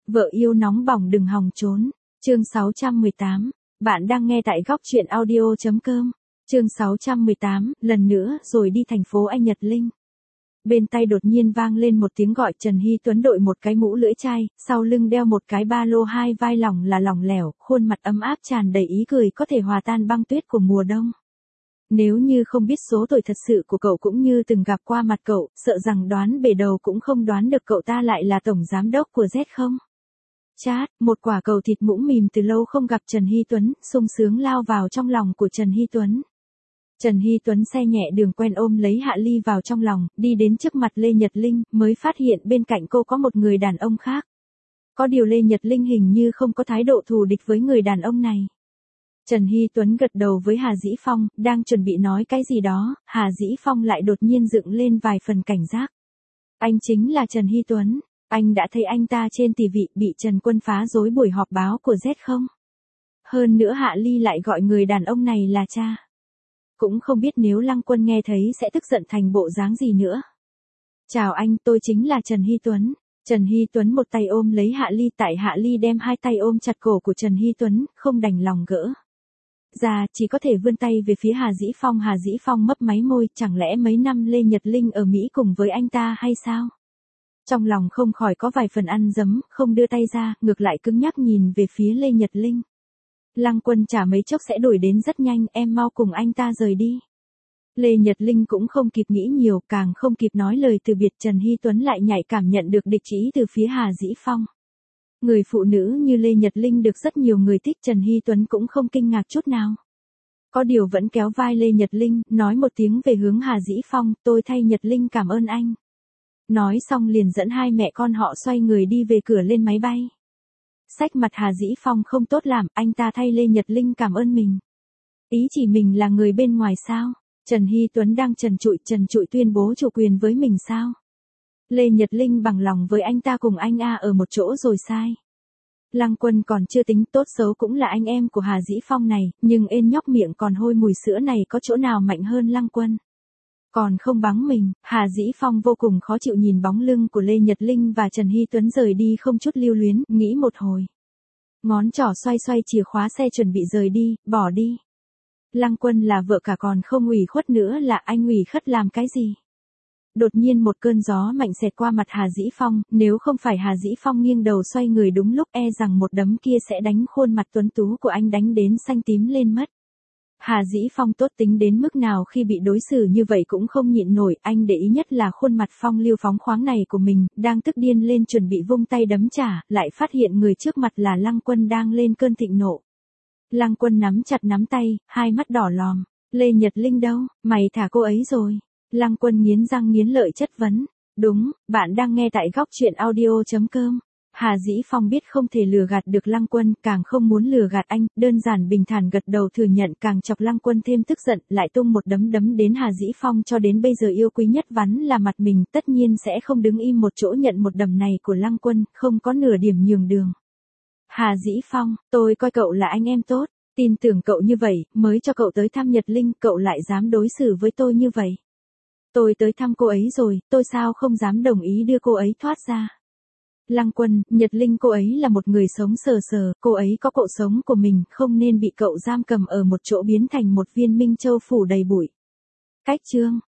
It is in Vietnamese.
Vợ yêu nóng bỏng đừng hòng trốn. Chương 618. Bạn đang nghe tại góc truyện audio.com. Chương 618, lần nữa rồi đi thành phố Anh Nhật Linh. Bên tay đột nhiên vang lên một tiếng gọi. Trần Hy Tuấn đội một cái mũ lưỡi chai, sau lưng đeo một cái ba lô, hai vai lỏng là lỏng lẻo, khuôn mặt ấm áp tràn đầy ý cười có thể hòa tan băng tuyết của mùa đông. Nếu như không biết số tuổi thật sự của cậu cũng như từng gặp qua mặt cậu, sợ rằng đoán bể đầu cũng không đoán được cậu ta lại là tổng giám đốc của Z không. Chát, một quả cầu thịt mũm mìm từ lâu không gặp Trần Hy Tuấn, sung sướng lao vào trong lòng của Trần Hy Tuấn. Trần Hy Tuấn xe nhẹ đường quen ôm lấy Hạ Ly vào trong lòng, đi đến trước mặt Lê Nhật Linh, mới phát hiện bên cạnh cô có một người đàn ông khác. Có điều Lê Nhật Linh hình như không có thái độ thù địch với người đàn ông này. Trần Hy Tuấn gật đầu với Hà Dĩ Phong, đang chuẩn bị nói cái gì đó, Hà Dĩ Phong lại đột nhiên dựng lên vài phần cảnh giác. Anh chính là Trần Hy Tuấn, anh đã thấy anh ta trên TV bị Trần Quân phá rối buổi họp báo của Z không? Hơn nữa Hạ Ly lại gọi người đàn ông này là cha. Cũng không biết nếu Lăng Quân nghe thấy sẽ tức giận thành bộ dáng gì nữa. Chào anh, tôi chính là Trần Hy Tuấn. Trần Hy Tuấn một tay ôm lấy Hạ Ly, tại Hạ Ly đem hai tay ôm chặt cổ của Trần Hy Tuấn, không đành lòng gỡ ra, chỉ có thể vươn tay về phía Hà Dĩ Phong. Hà Dĩ Phong mấp máy môi, chẳng lẽ mấy năm Lê Nhật Linh ở Mỹ cùng với anh ta hay sao? Trong lòng không khỏi có vài phần ăn dấm, không đưa tay ra, ngược lại cứng nhắc nhìn về phía Lê Nhật Linh. Lăng Quân chả mấy chốc sẽ đuổi đến rất nhanh, em mau cùng anh ta rời đi. Lê Nhật Linh cũng không kịp nghĩ nhiều, càng không kịp nói lời từ biệt, Trần Hy Tuấn lại nhạy cảm nhận được địch ý từ phía Hà Dĩ Phong. Người phụ nữ như Lê Nhật Linh được rất nhiều người thích, Trần Hy Tuấn cũng không kinh ngạc chút nào. Có điều vẫn kéo vai Lê Nhật Linh, nói một tiếng về hướng Hà Dĩ Phong, tôi thay Nhật Linh cảm ơn anh. Nói xong liền dẫn hai mẹ con họ xoay người đi về cửa lên máy bay. Xách mặt Hà Dĩ Phong không tốt làm, anh ta thay Lê Nhật Linh cảm ơn mình. Ý chỉ mình là người bên ngoài sao? Trần Hy Tuấn đang trần trụi tuyên bố chủ quyền với mình sao? Lê Nhật Linh bằng lòng với anh ta cùng anh ở một chỗ rồi sai. Lăng Quân còn chưa tính, tốt xấu cũng là anh em của Hà Dĩ Phong này, nhưng ên nhóc miệng còn hôi mùi sữa này có chỗ nào mạnh hơn Lăng Quân? Còn không bắn mình. Hà Dĩ Phong vô cùng khó chịu nhìn bóng lưng của Lê Nhật Linh và Trần Hy Tuấn rời đi không chút lưu luyến, nghĩ một hồi. Ngón trỏ xoay chìa khóa xe chuẩn bị rời đi, bỏ đi. Lăng Quân là vợ cả còn không ủy khuất nữa là anh ủy khất làm cái gì? Đột nhiên một cơn gió mạnh xẹt qua mặt Hà Dĩ Phong, nếu không phải Hà Dĩ Phong nghiêng đầu xoay người đúng lúc rằng một đấm kia sẽ đánh khuôn mặt tuấn tú của anh đánh đến xanh tím lên mất. Hà Dĩ Phong tốt tính đến mức nào khi bị đối xử như vậy cũng không nhịn nổi, anh để ý nhất là khuôn mặt phong lưu phóng khoáng này của mình, đang tức điên lên chuẩn bị vung tay đấm trả, lại phát hiện người trước mặt là Lăng Quân đang lên cơn thịnh nộ. Lăng Quân nắm chặt nắm tay, hai mắt đỏ lòm, Lê Nhật Linh đâu, mày thả cô ấy rồi. Lăng Quân nghiến răng nghiến lợi chất vấn. Đúng, bạn đang nghe tại góc truyện audio.com. Hà Dĩ Phong biết không thể lừa gạt được Lăng Quân, càng không muốn lừa gạt anh, đơn giản bình thản gật đầu thừa nhận, càng chọc Lăng Quân thêm tức giận, lại tung một đấm đến Hà Dĩ Phong. Cho đến bây giờ yêu quý nhất vắn là mặt mình, tất nhiên sẽ không đứng im một chỗ nhận một đấm này của Lăng Quân, không có nửa điểm nhường đường. Hà Dĩ Phong, tôi coi cậu là anh em tốt, tin tưởng cậu như vậy, mới cho cậu tới thăm Nhật Linh, cậu lại dám đối xử với tôi như vậy. Tôi tới thăm cô ấy rồi, tôi sao không dám đồng ý đưa cô ấy thoát ra. Lăng Quân, Nhật Linh cô ấy là một người sống sờ, cô ấy có cuộc sống của mình, không nên bị cậu giam cầm ở một chỗ biến thành một viên minh châu phủ đầy bụi. Cách chương.